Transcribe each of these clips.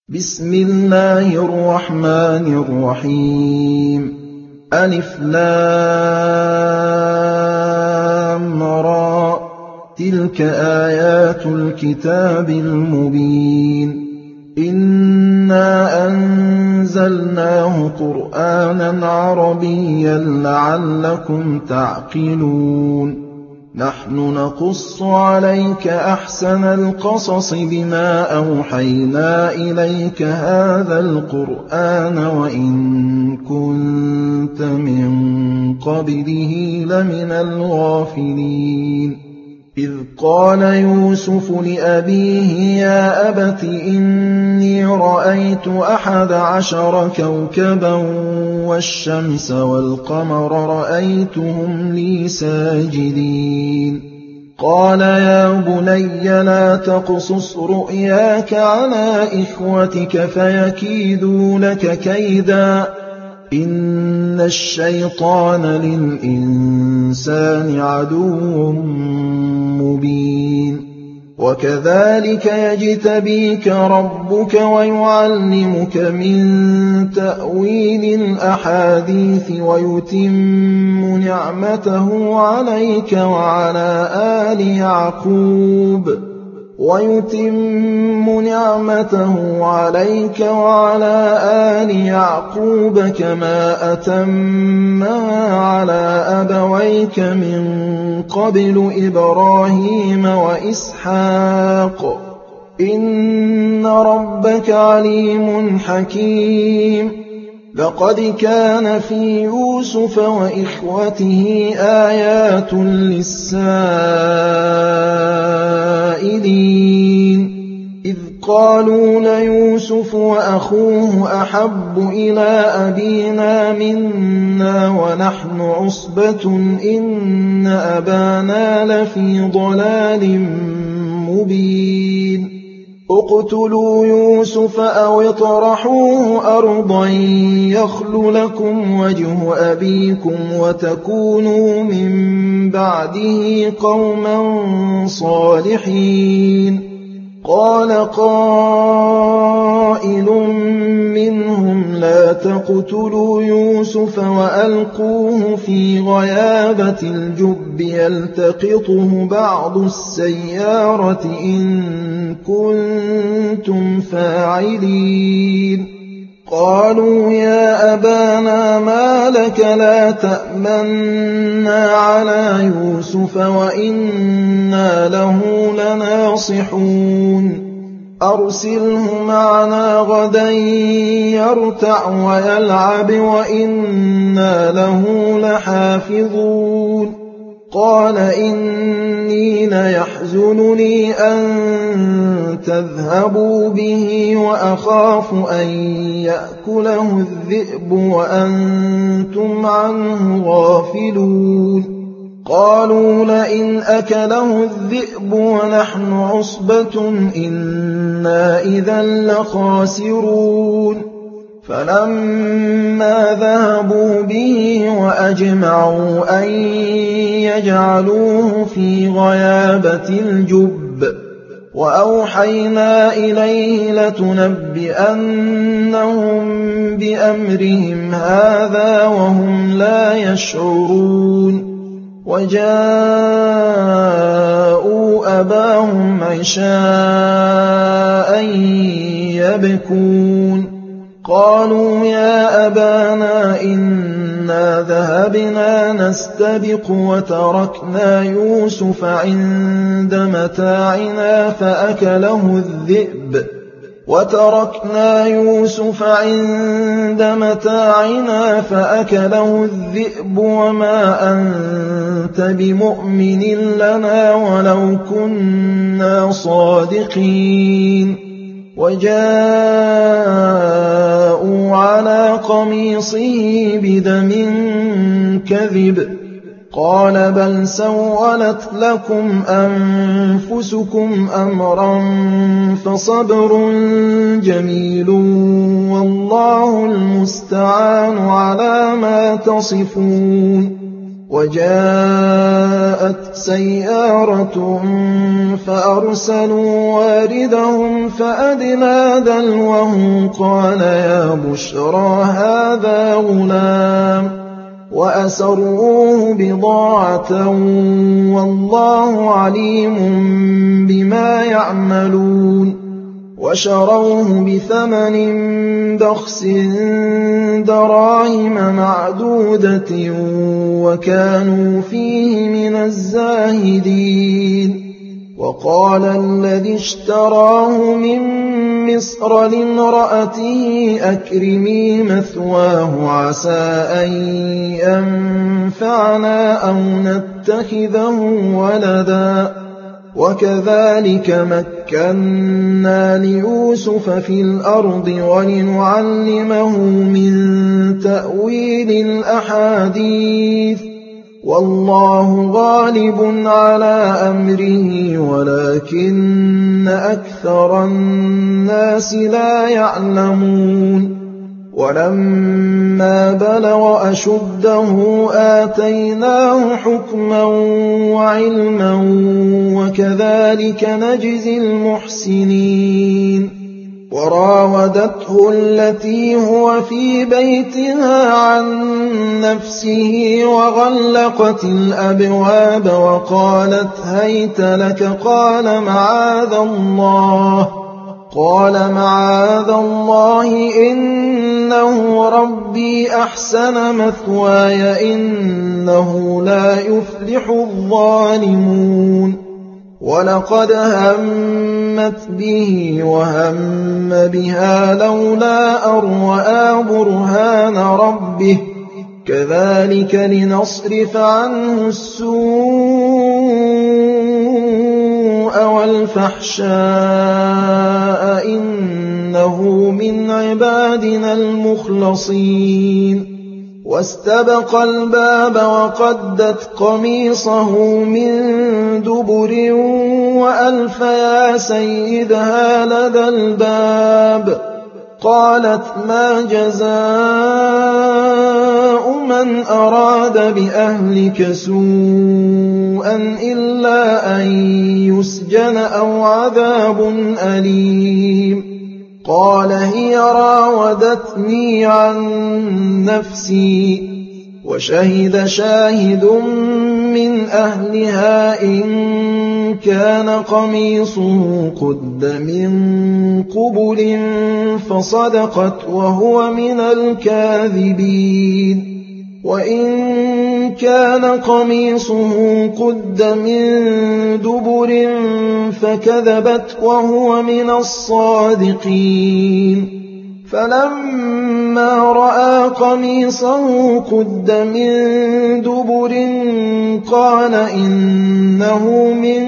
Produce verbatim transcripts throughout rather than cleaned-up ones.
بسم الله الرحمن الرحيم ألف لام را تلك آيات الكتاب المبين إنا أنزلناه قرآنا عربيا لعلكم تعقلون نحن نقص عليك أحسن القصص بما أوحينا إليك هذا القرآن وإن كنت من قبله لمن الغافلين إذ قال يوسف لأبيه يا أبت إني رأيت أحد عشر كوكبا والشمس والقمر رأيتهم لي ساجدين قال يا بني لا تقصص رؤياك على إخوتك فيكيدوا لك كيدا إن الشيطان للإنسان عدو مبين وكذلك يجتبيك ربك ويعلمك من تأويل الأحاديث ويتم نعمته عليك وعلى آل يعقوب ويتم نعمته عليك وعلى آل يعقوب كما أتمها على أبويك من قبل إبراهيم وإسحاق إن ربك عليم حكيم لقد كان في يوسف وإخوته آيات للسائلين إذ قالوا ليوسف وأخوه أحب إلى أبينا منا ونحن عصبة إن أبانا لفي ضلال مبين اقتلوا يوسف أو اطرحوه أرضا يخل لكم وجه أبيكم وتكونوا من بعده قوما صالحين قال قائل منهم لا تقتلوا يوسف وألقوه في غيابة الجب يلتقطه بعض السيارة إن كنتم فاعلين قالوا يا أبانا ما لك لا تأمنا على يوسف وإنا له لناصحون أرسله معنا غدا يرتع ويلعب وإنا له لحافظون قال إني ليحزنني أن تذهبوا به وأخاف أن يأكله الذئب وأنتم عنه غافلون قالوا لئن أكله الذئب ونحن عصبة إنا إذا لخاسرون فلما ذهبوا به وأجمعوا أن يجعلوه في غيابة الجب وأوحينا إليه لتنبئنهم بأمرهم هذا وهم لا يشعرون وجاءوا أباهم عشاء يبكون قالوا يا أبانا إنا ذهبنا نستبق وتركنا يوسف عند متاعنا فأكله الذئب وتركنا يوسف عند متاعنا فأكله الذئب وما أنت بمؤمن لنا ولو كنا صادقين وجاءوا على قميصه بدم كذب قال بل سولت لكم أنفسكم أمرا فصبر جميل والله المستعان على ما تصفون وجاءت سيارة فأرسلوا واردهم فأدلى دلوه قال يا بشرى هذا غلام وأسروه بضاعة والله عليم بما يعملون وشروه بثمن بخس دراهم معدودة وكانوا فيه من الزاهدين وقال الذي اشتراه من مصر لامرأته أكرمي مثواه عسى أن ينفعنا أو نتخذه ولدا وكذلك مكنا ليوسف في الأرض ولنعلمه من تأويل الأحاديث والله غالب على أمره ولكن أكثر الناس لا يعلمون ولما بلغ أشده آتيناه حكما وعلما وكذلك نجزي المحسنين وراودته التي هو في بيتها عن نفسه وغلقت الأبواب وقالت هيت لك قال معاذ الله قال معاذ الله إنه ربي أحسن مثواي إنه لا يفلح الظالمون ولقد همت به وهم بها لولا أن رأى برهان ربه كذلك لنصرف عنه السوء والفحشاء إنه من عبادنا المخلصين واستبق الباب وقدت قميصه من دبر وألف يا سيدها لدى الباب قالت ما جزاء من أراد بأهلك سوءا إلا أن يسجن أو عذاب أليم قال هي راودتني عن نفسي وشهد شاهد من أهلها إن كان قميصه قد من قبل فصدقت وهو من الكاذبين وإن كان قميصه قد من دبر فكذبت وهو من الصادقين فلما رأى قميصه قد من دبر قال إنه من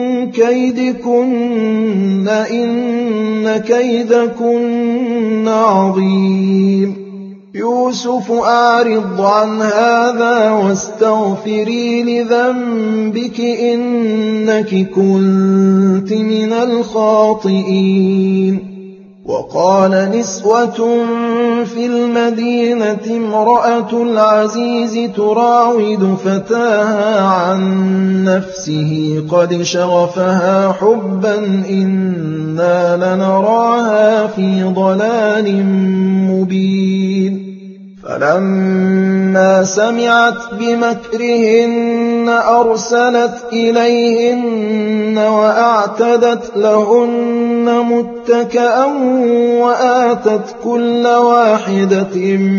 كيدكن إن كيدكن عظيم يوسف أعرض عن هذا واستغفري لذنبك إنك كنت من الخاطئين وقال نسوة في المدينة امرأة العزيز تراود فتاها عن نفسه قد شغفها حبا إنا لنراها في ضلال مبين فلما سمعت بمكرهن أرسلت إليهن وأعتدت لهن متكأ وآتت كل واحدة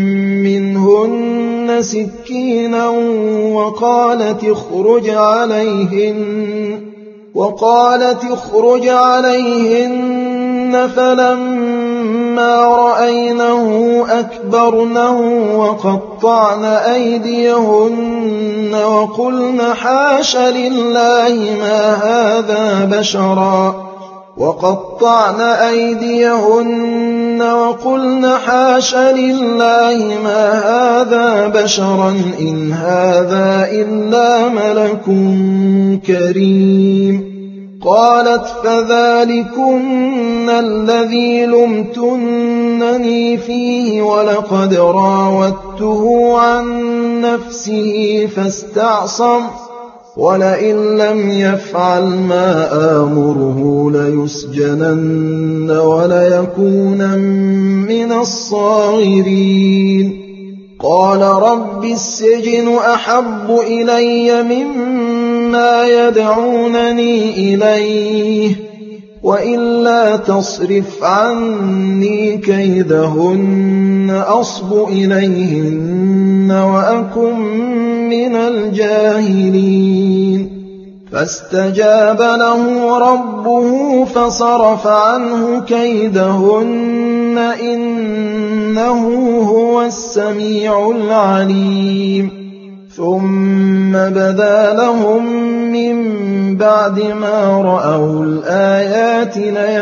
منهن سكينا وقالت اخرج عليهن وقالت اخرج عليهن فلما رأينه أكبرنه وقطعن أيديهن وقلن حاش لله ما هذا بشرا وقطعن أيديهن وقلن حاش لله ما هذا بشرا إن هذا إلا ملك كريم قالت فذلكن الذي لمتنني فيه ولقد راودته عن نفسه فاستعصم ولئن لم يفعل ما آمره ليسجنن وليكونن من الصاغرين قال رب السجن أحب إلي مما يدعونني إليه وإلا تصرف عني كيدهن أصب إليهن وأكن من الجاهلين فاستجاب له ربه فصرف عنه كيدهن إنه هو السميع العليم ثم بدا لهم من بعد ما رأوا الآيات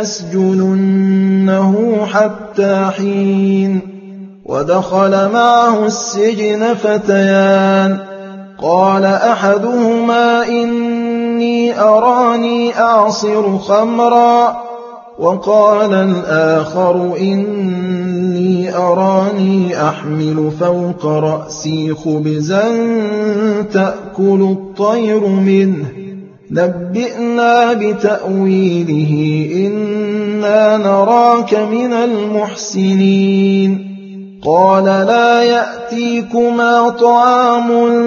ليسجننه حتى حين ودخل معه السجن فتيان قال أحدهما إني أراني أعصر خمرا وقال الآخر إني أراني أحمل فوق رأسي خبزا تأكل الطير منه نبئنا بتأويله إنا نراك من المحسنين قال لا يأتيكما طعام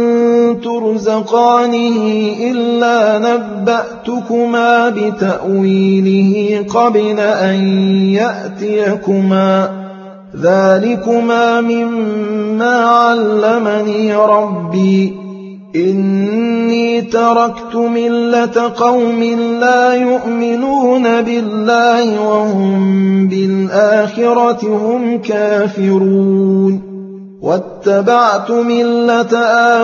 ترزقانه إلا نبأتكما بتأويله قبل أن يأتيكما ذلكما مما علمني ربي إني تركت ملة قوم لا يؤمنون بالله وهم بالآخرة هم كافرون واتبعت ملة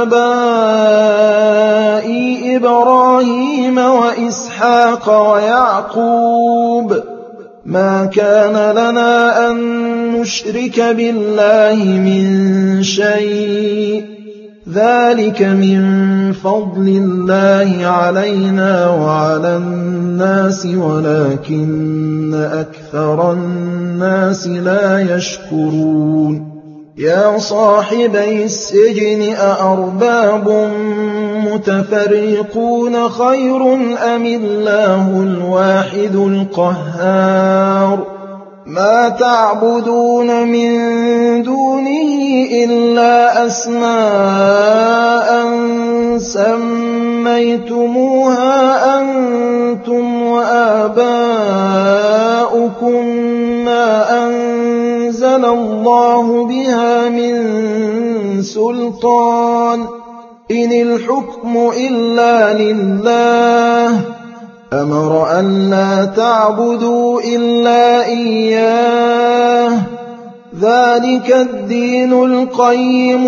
آبائي إبراهيم وإسحاق ويعقوب ما كان لنا أن نشرك بالله من شيء ذلك من فضل الله علينا وعلى الناس ولكن أكثر الناس لا يشكرون يا صاحبي السجن أأرباب متفرقون خير أم الله الواحد القهار ما تعبدون من دونه إلا أسماء سميتموها أنتم وآباؤكم ما أنزل الله بها من سلطان إن الحكم إلا لله أمر أن لا تعبدوا إلا إياه ذلك الدين القيم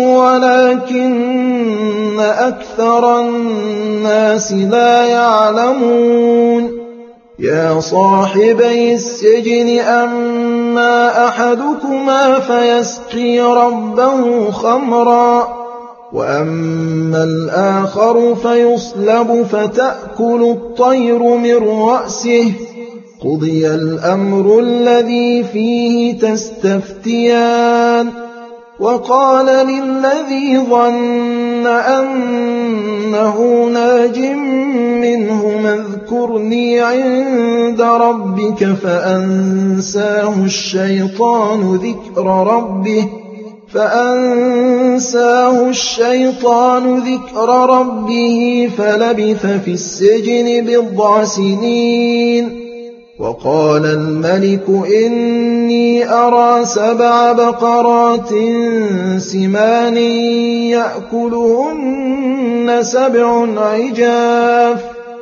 ولكن أكثر الناس لا يعلمون يا صاحبي السجن أما أحدكما فيسقي ربه خمرا وأما الآخر فيصلب فتأكل الطير من رأسه قضي الأمر الذي فيه تستفتيان وقال للذي ظن أنه ناج منه اذكرني عند ربك فأنساه الشيطان ذكر ربه فأنساه الشيطان ذكر ربه فلبث في السجن بضع سنين وقال الملك إني أرى سبع بقرات سمان يأكلهن سبع عجاف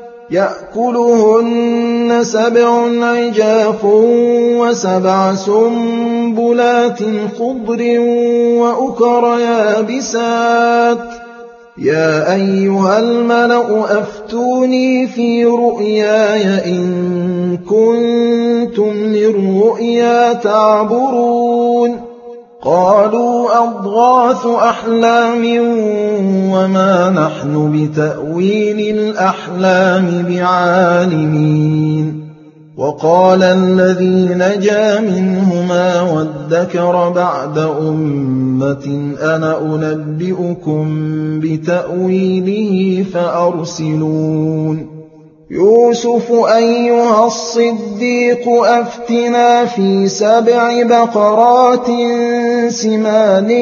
يأكلهن سبع عجاف وسبع سنبلات خضر وأكر يابسات يا أيها الملأ أفتوني في رؤياي إن كنتم للرؤيا تعبرون قالوا أضغاث أحلام وما نحن بتأويل الأحلام بعالمين. وقال الذي نجا منهما وادكر بعد أمة أنا أنبئكم بتأويله فأرسلون. يوسف أيها الصديق أفتنا في سبع بقرات سمان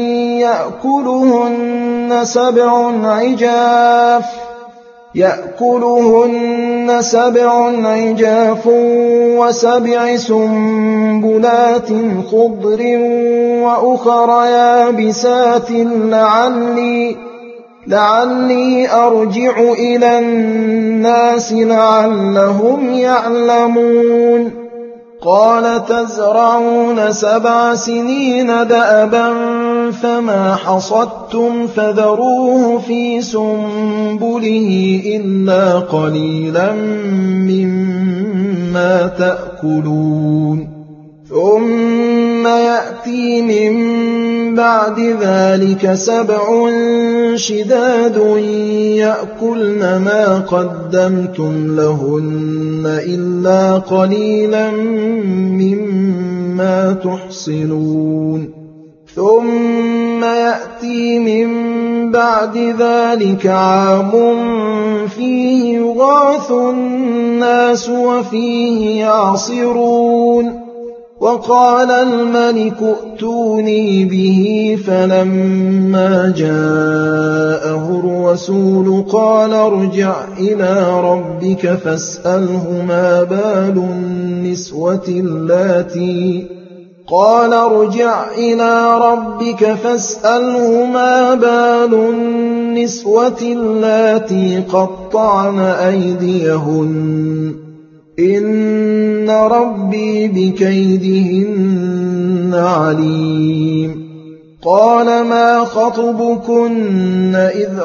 يأكلهن سبع عجاف يأكلهن سبع عجاف وسبع سنبلات خضر وأخر يابسات لعلي لعلي أرجع إلى الناس لعلهم يعلمون. قال تزرعون سبع سنين دأبا فما حصدتم فذروه في سنبله إلا قليلا مما تأكلون. ثم يأتي من بعد ذلك سبع شداد يأكلن ما قدمتم لهن إلا قليلا مما تحصنون. ثم يأتي من بعد ذلك عام فيه يغاث الناس وفيه يعصرون. وقال الملك ائتوني به فلما جاءه الرسول قال ارجع إلى ربك فاسأله ما بال النسوة اللاتي قال ارجع إلى ربك فاسأله ما بال النسوة اللاتي قطعن أيديهن إن ربي بكيدهن عليم. قال ما خطبكن إذ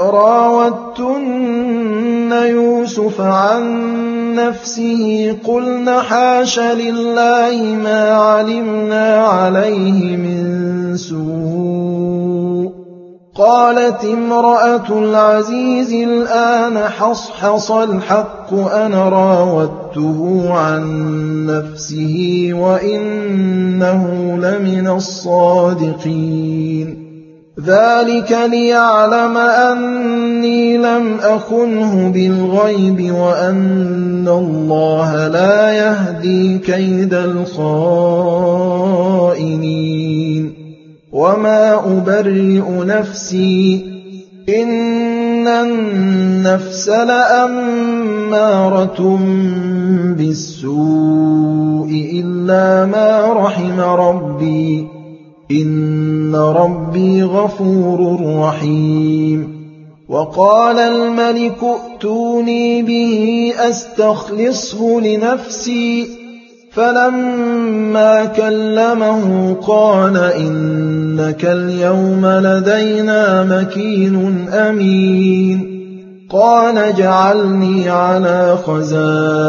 راوتن يوسف عن نفسه قلن حاش لله ما علمنا عليه من سوء. قالت امرأة العزيز الآن حصحص الحق أنا راودته عن نفسه وإنه لمن الصادقين. ذلك ليعلم أني لم أخنه بالغيب وأن الله لا يهدي كيد الخائنين. وما أبرئ نفسي إن النفس لأمارة بالسوء إلا ما رحم ربي إن ربي غفور رحيم. وقال الملك ائتوني به أستخلصه لنفسي فلما كلمه قال إنك اليوم لدينا مكين أمين. قال اجعلني على خزائن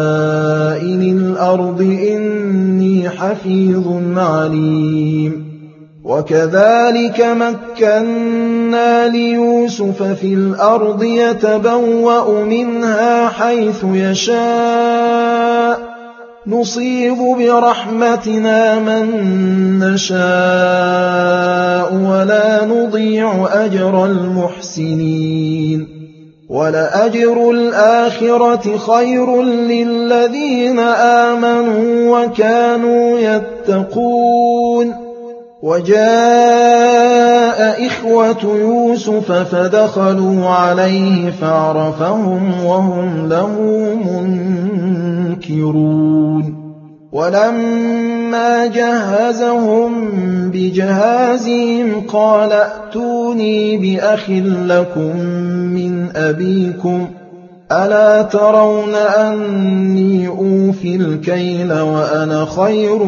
الأرض إني حفيظ عليم. وكذلك مكنا ليوسف في الأرض يتبوأ منها حيث يشاء نصيب برحمتنا من نشاء ولا نضيع أجر المحسنين. ولأجر الآخرة خير للذين آمنوا وكانوا يتقون. وجاء إخوة يوسف فدخلوا عليه فعرفهم وهم له منكرون. ولما جهزهم بجهازهم قال ائتوني بأخ لكم من أبيكم ألا ترون أني أوفي الكيل وأنا خير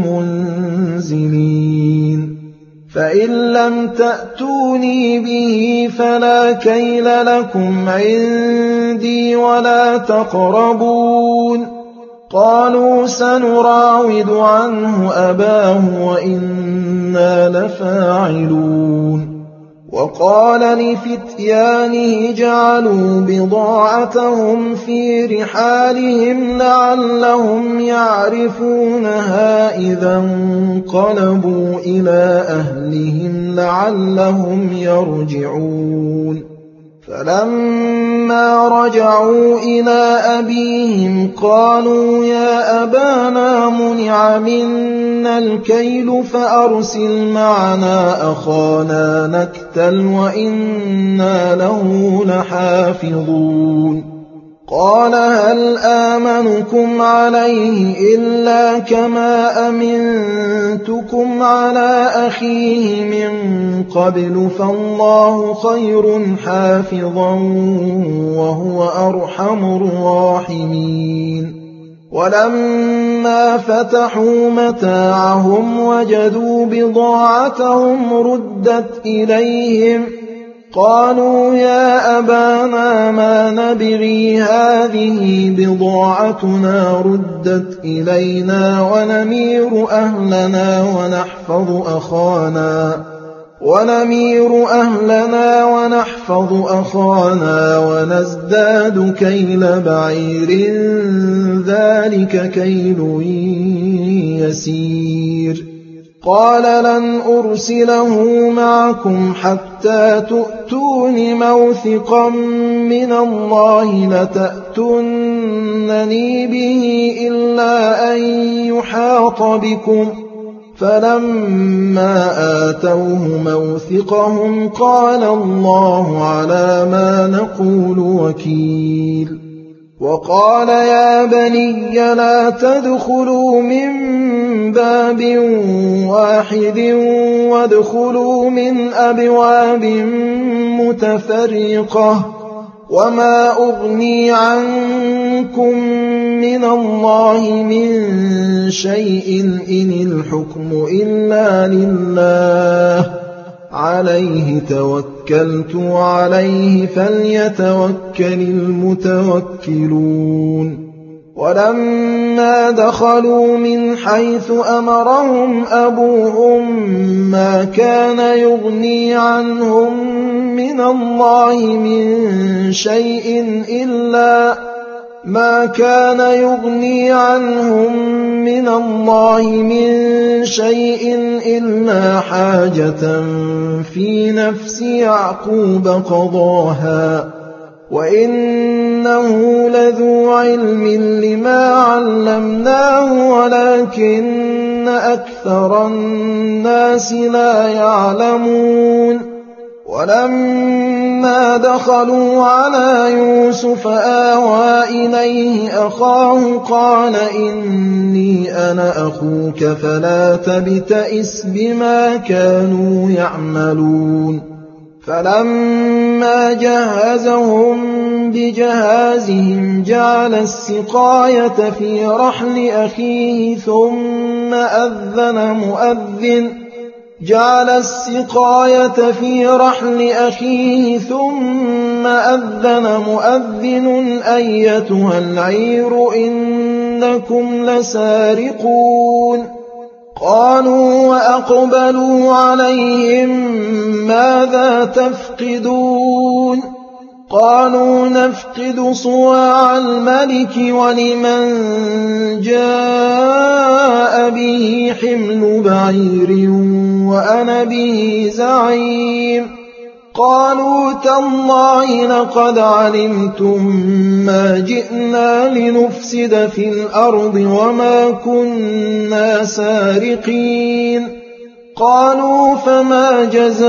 المنزلين. فإن لم تأتوني به فلا كيل لكم عندي ولا تقربون. قالوا سنراود عنه أباه وإنا لفاعلون وقال لفتيانه جعلوا بضاعتهم في رحالهم لعلهم يعرفونها إذا انقلبوا إلى أهلهم لعلهم يرجعون فلما رجعوا إلى أبيهم قالوا يا أبانا منع منا الكيل فأرسل معنا أخانا نكتل وإنا له لحافظون قال هل آمنكم عليه إلا كما أمنتكم على أخيه من قبل فالله خير حافظا وهو أرحم الراحمين ولما فتحوا متاعهم وجدوا بضاعتهم ردت إليهم قالوا يا أبانا ما نبغي هذه بضاعتنا ردت إلينا ونمير أهلنا ونحفظ أخانا ونمير أهلنا ونحفظ أخانا ونزداد كيل بعير ذلك كيل يسير قال لن أرسله معكم حتى تؤتون موثقا من الله لتأتونني به إلا أن يحاط بكم فلما آتوه موثقهم قال الله على ما نقول وكيل وقال يا بني لا تدخلوا من باب واحد وادخلوا من أبواب متفرقة وما أغني عنكم من الله من شيء إن الحكم إلا لله عليه توكلت وعليه فليتوكل المتوكلون ولما دخلوا من حيث أمرهم أبوهم ما كان يغني عنهم من الله من شيء إلا ما كان يغني عنهم من الله من شيء إلا حاجة في نفس يعقوب قضاها وإنه لذو علم لما علمناه ولكن أكثر الناس لا يعلمون ولما دخلوا على يوسف آوى إليه أخاه قال إني أنا أخوك فلا تبتئس بما كانوا يعملون فلما جهزهم بجهازهم جعل السقاية في رحل أخيه ثم أذن مؤذن جعل السقاية في رحل أخيه ثم أذن مؤذن أيتها العير إنكم لسارقون قالوا وأقبلوا عليهم ماذا تفقدون قالوا نفقد صواع الملك ولمن جاء به حمل بعير وأنا به زعيم قالوا تالله لقد علمتم ما جئنا لنفسد في الأرض وما كنا سارقين قالوا فما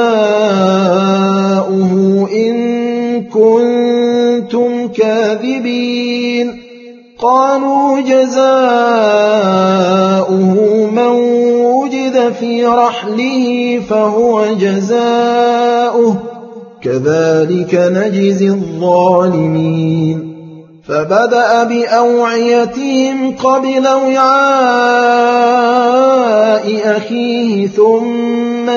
جزاؤه إن كنتم كاذبين قالوا جزاؤه من وجد في رحله فهو جزاؤه كذلك نجزي الظالمين فبدأ بأوعيتهم قبل وعاء أخيه ثم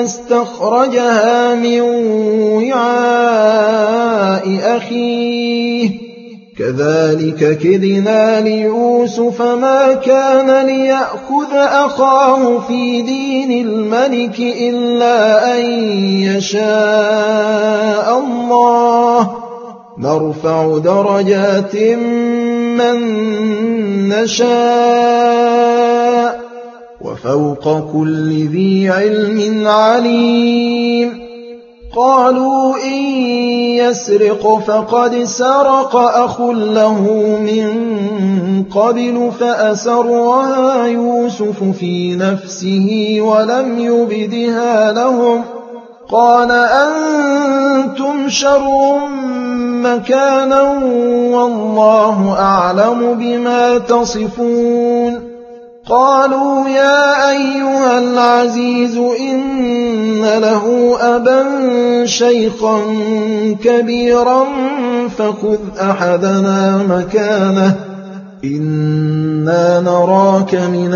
استخرجها من وعاء أخيه كذلك كدنا ليوسف ما كان ليأخذ أخاه في دين الملك إلا أن يشاء الله نرفع درجات من نشاء وفوق كل ذي علم عليم قالوا إن يسرق فقد سرق أخ له من قبل فأسرها يوسف في نفسه ولم يبدها لهم قال أنتم شر مكانا والله أعلم بما تصفون قالوا يا أيها العزيز إن له أبا شيخا كبيرا فخذ أحدنا مكانه إنا نراك من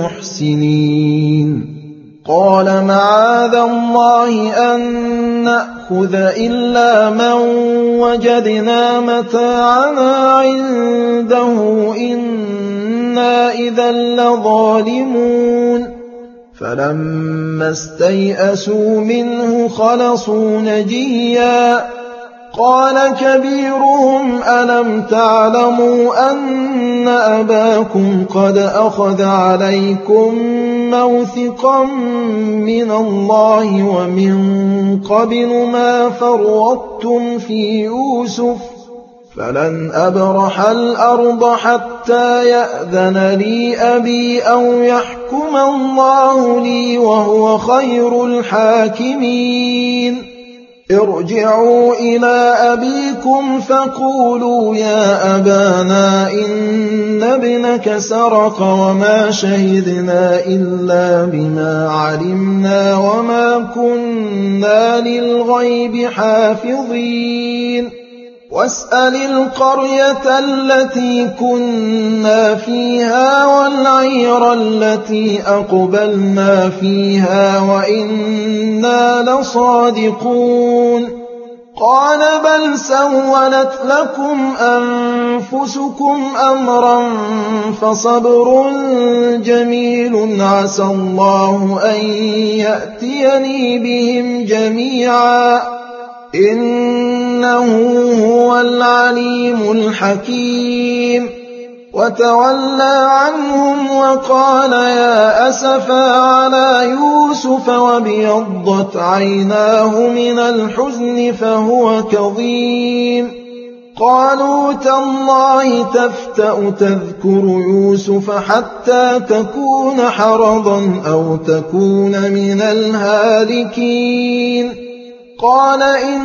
المحسنين قال معاذ الله أن نأخذ إلا من وجدنا متاعنا عنده إنا إذا لظالمون فلما استيئسوا منه خلصوا نجيا قال كبيرهم ألم تعلموا أن أباكم قد أخذ عليكم موثقا من الله ومن قبل ما فرطتم في يوسف فلن أبرح الأرض حتى يأذن لي أبي أو يحكم الله لي وهو خير الحاكمين ارجعوا إلى أبيكم فقولوا يا أبانا إن ابنك سرق وما شهدنا إلا بما علمنا وما كنا للغيب حافظين واسأل القرية التي كنا فيها والعير التي أقبلنا فيها وإنا لصادقون قال بل سولت لكم أنفسكم أمرا فصبر جميل عسى الله أن يأتيني بهم جميعا إنه هو العليم الحكيم وتولى عنهم وقال يا أسفا على يوسف وابيضت عيناه من الحزن فهو كظيم قالوا تالله تفتأ تذكر يوسف حتى تكون حرضا أو تكون من الهالكين قال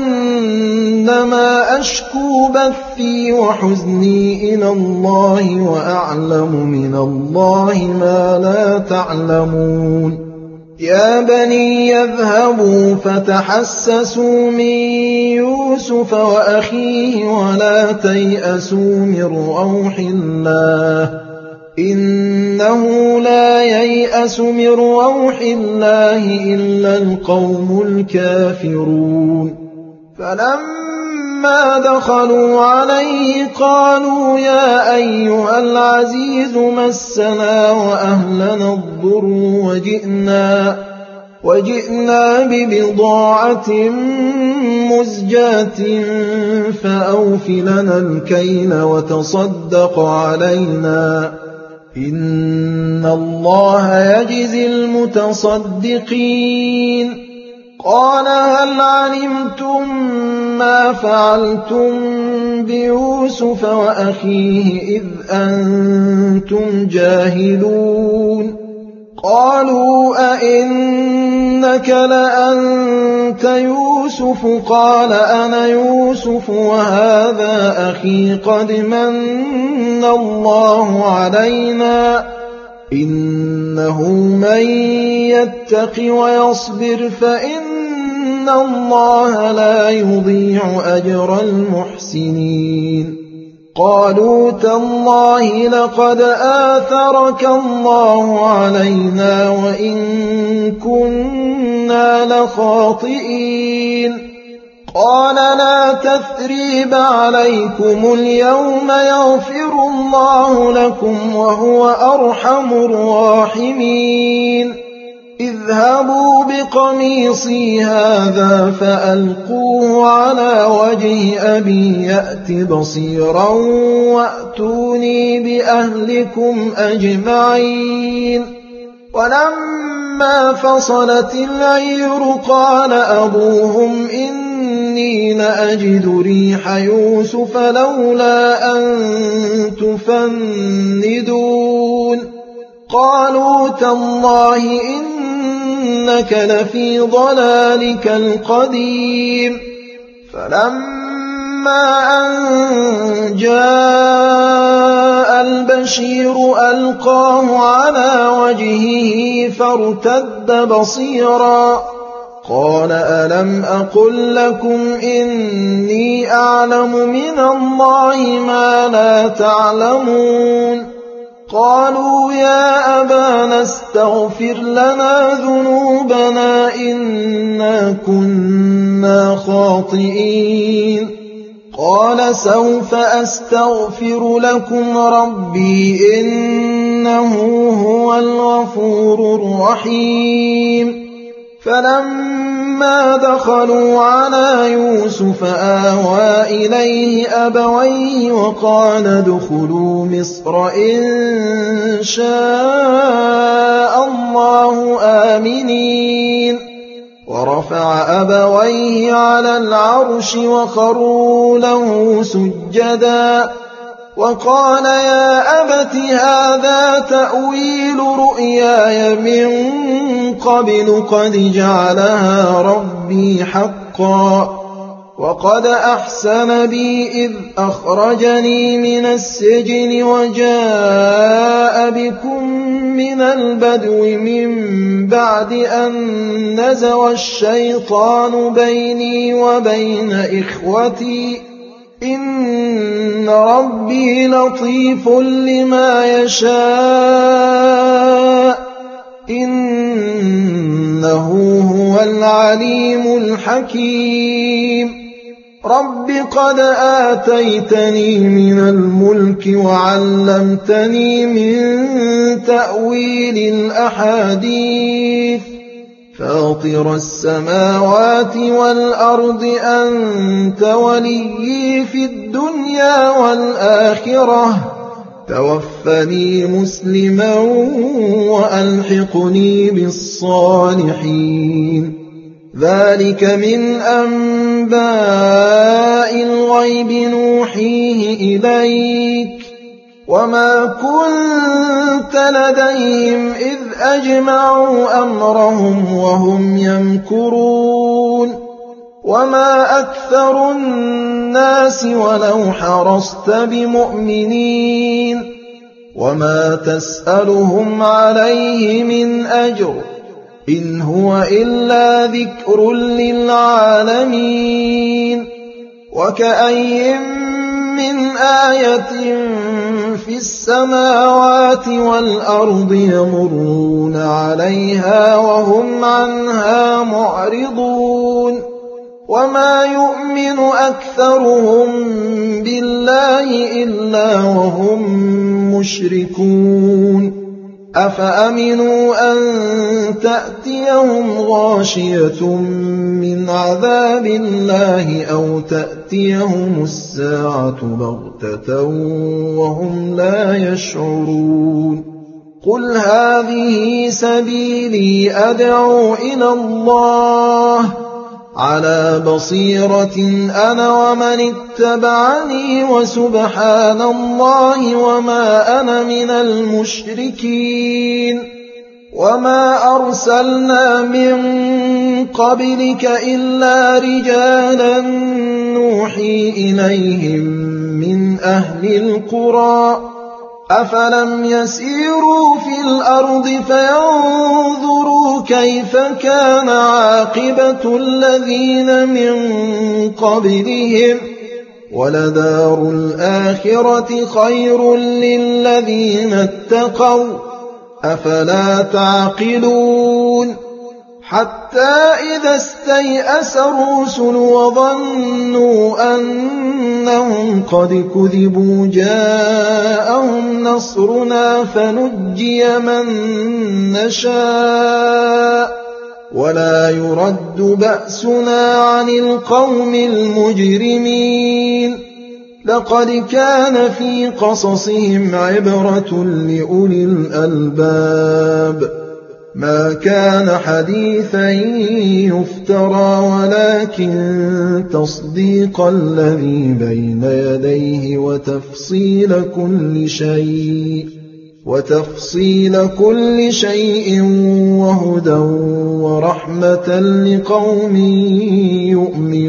إنما أشكو بثي وحزني إلى الله وأعلم من الله ما لا تعلمون يا بني يذهبوا فتحسسوا من يوسف وأخيه ولا تيأسوا من روح الله إنه لا ييأس من روح الله إلا القوم الكافرون فلما دخلوا عليه قالوا يا أيها العزيز مسنا وأهلنا الضر وجئنا وجئنا ببضاعة مزجاة فأوف لنا الكيل وتصدق علينا إن الله يجزي المتصدقين قال هل علمتم ما فعلتم بيوسف وأخيه إذ أنتم جاهلون قالوا أئنك لأنت يوسف قال أنا يوسف وهذا أخي قد من الله علينا إنه من يتق ويصبر فإن الله لا يضيع أجر المحسنين قالوا تالله لقد آثرك الله علينا وإن كنا لخاطئين قال لا تثريب عليكم اليوم يغفر الله لكم وهو أرحم الراحمين اذهبوا بقميصي هذا فألقوه على وجه أبي يأت بصيرا وأتوني بأهلكم أجمعين ولما فصلت العير قال أبوهم إني لأجد ريح يوسف لولا أن تفندون قالوا تالله إنك لفي ضلالك القديم فلما أن جاء البشير ألقاه على وجهه فارتد بصيرا قال ألم أقل لكم إني أعلم من الله ما لا تعلمون قالوا يا أبانا استغفر لنا ذنوبنا إنا كنا خاطئين قال سوف أستغفر لكم ربي إنه هو الغفور الرحيم فلما دخلوا على يوسف آوى إليه أبويه وقال ادخلوا مصر إن شاء الله آمنين ورفع أبويه على العرش وخروا له سجدا وقال يا أبت هذا تأويل رؤياي من قبل قد جعلها ربي حقا وقد أحسن بي إذ أخرجني من السجن وجاء بكم من البدو من بعد أن نزغ الشيطان بيني وبين إخوتي إن ربي لطيف لما يشاء إنه هو العليم الحكيم رب قد آتيتني من الملك وعلمتني من تأويل الأحاديث فاطر السماوات والأرض أنت وليي في الدنيا والآخرة توفني مسلما وألحقني بالصالحين ذلك من أنباء الغيب نوحيه إليك وما كنت لديهم إذ أجمعوا أمرهم وهم يمكرون وما أكثر الناس ولو حرصت بمؤمنين وما تسألهم عليه من أجر إن هو إلا ذكر للعالمين وكأي من آية في السماوات والأرض يمرون عليها وهم عنها معرضون وما يؤمن أكثرهم بالله إلا وهم مشركون أفأمنوا أن تأتيهم غاشية من عذاب الله أو تأتيهم الساعة بغتة وهم لا يشعرون قل هذه سبيلي أدعو إلى الله على بصيرة أنا ومن اتبعني وسبحان الله وما أنا من المشركين وما أرسلنا من قبلك إلا رجالا نوحي إليهم من أهل القرى أفلم يسيروا في الأرض فينظروا كيف كان عاقبة الذين من قبلهم ولدار الآخرة خير للذين اتقوا أفلا تعقلون حتى إذا استيأس الرسل وظنوا أنهم قد كذبوا جاءهم نصرنا فنجي من نشاء ولا يرد بأسنا عن القوم المجرمين لقد كان في قصصهم عبرة لأولي الألباب ما كان حديثا يفترى ولكن تصديق الذي بين يديه وتفصيل كل شيء وتفصيل كل شيء وهدى ورحمة لقوم يؤمنون